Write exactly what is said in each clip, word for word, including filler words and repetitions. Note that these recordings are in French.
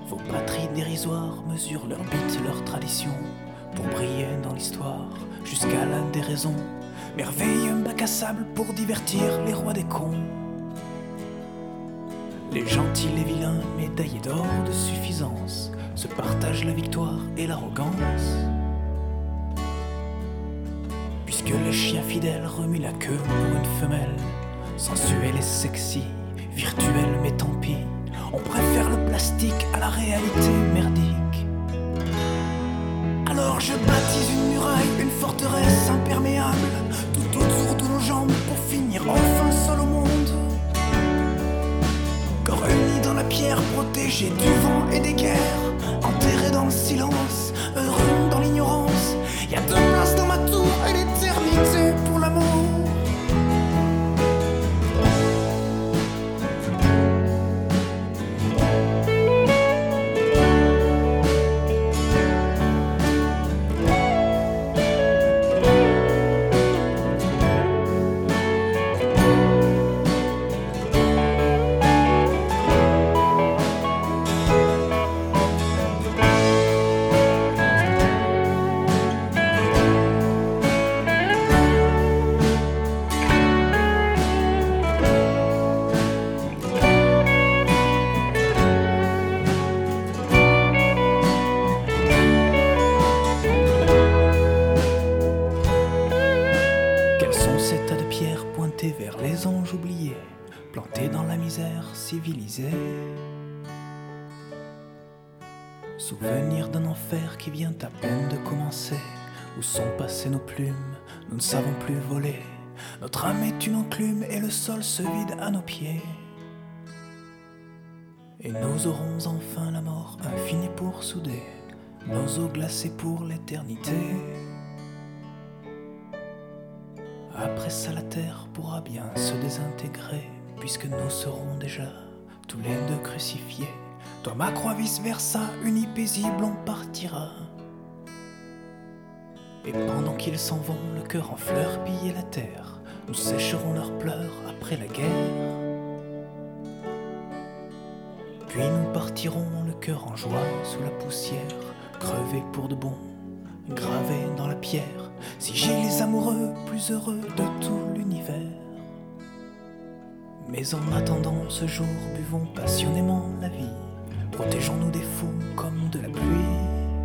Vos patries dérisoires mesurent leur bite, leur tradition, pour briller dans l'histoire, jusqu'à la déraison. Merveille, un bac à sable pour divertir les rois des cons. Les gentils, les vilains, médaillés d'or de suffisance, se partagent la victoire et l'arrogance. Puisque les chiens fidèles remuent la queue pour une femelle, sensuelle et sexy, virtuelle mais tant pis, on préfère le plastique à la réalité merdique. Alors je baptise une muraille, une forteresse imperméable, tout autour de nos jambes pour finir enfin seul au monde. Corps unis dans la pierre, protégés du vent et des guerres, enterrés dans le silence, heureux dans l'ignorance. Y a deux places dans ma tour et l'éternité pour l'amour. Vers les anges oubliés, plantés dans la misère civilisée. Souvenir d'un enfer qui vient à peine de commencer. Où sont passées nos plumes, nous ne savons plus voler. Notre âme est une enclume et le sol se vide à nos pieds. Et nous aurons enfin la mort infinie pour souder nos os glacés pour l'éternité. Après ça la terre pourra bien se désintégrer, puisque nous serons déjà tous les deux crucifiés. Toi ma croix vice versa, unis paisibles on partira. Et pendant qu'ils s'en vont, le cœur en fleurs piller la terre, nous sécherons leurs pleurs après la guerre. Puis nous partirons le cœur en joie sous la poussière, crevés pour de bon, gravés dans la pierre. Si j'ai les amoureux plus heureux de tout l'univers. Mais en attendant ce jour, buvons passionnément la vie. Protégeons-nous des fous comme de la pluie.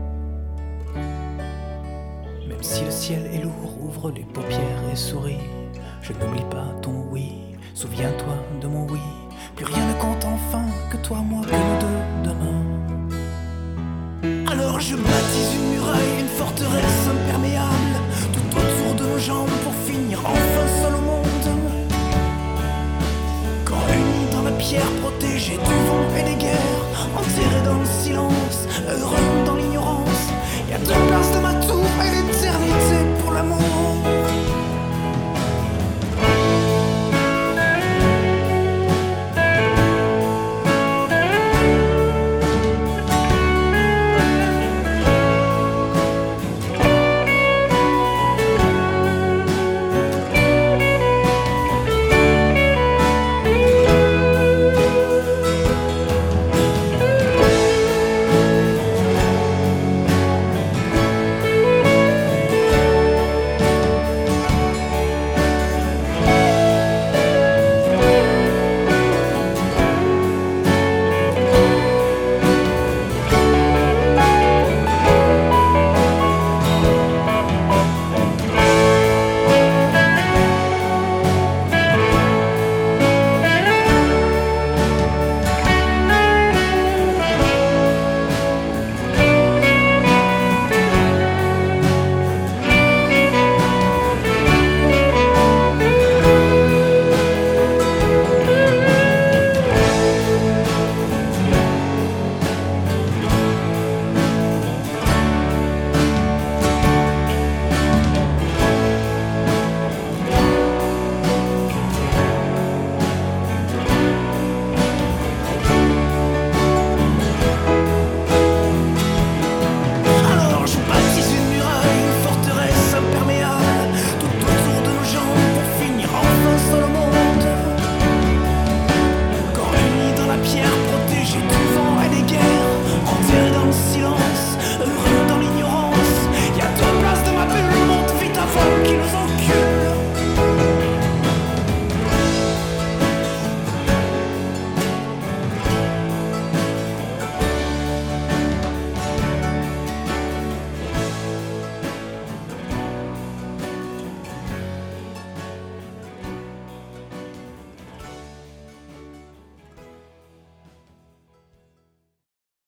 Même si le ciel est lourd, ouvre les paupières et souris. Je n'oublie pas ton oui, souviens-toi de mon oui. Plus rien ne compte enfin que toi, moi, que nous deux demain. Alors je baptise une muraille, une forteresse imperméable, tout autour de nos jambes pour finir enfin seul au monde. Corps unis dans la pierre, protégés du vent et des guerres, enterrés dans le silence, heureux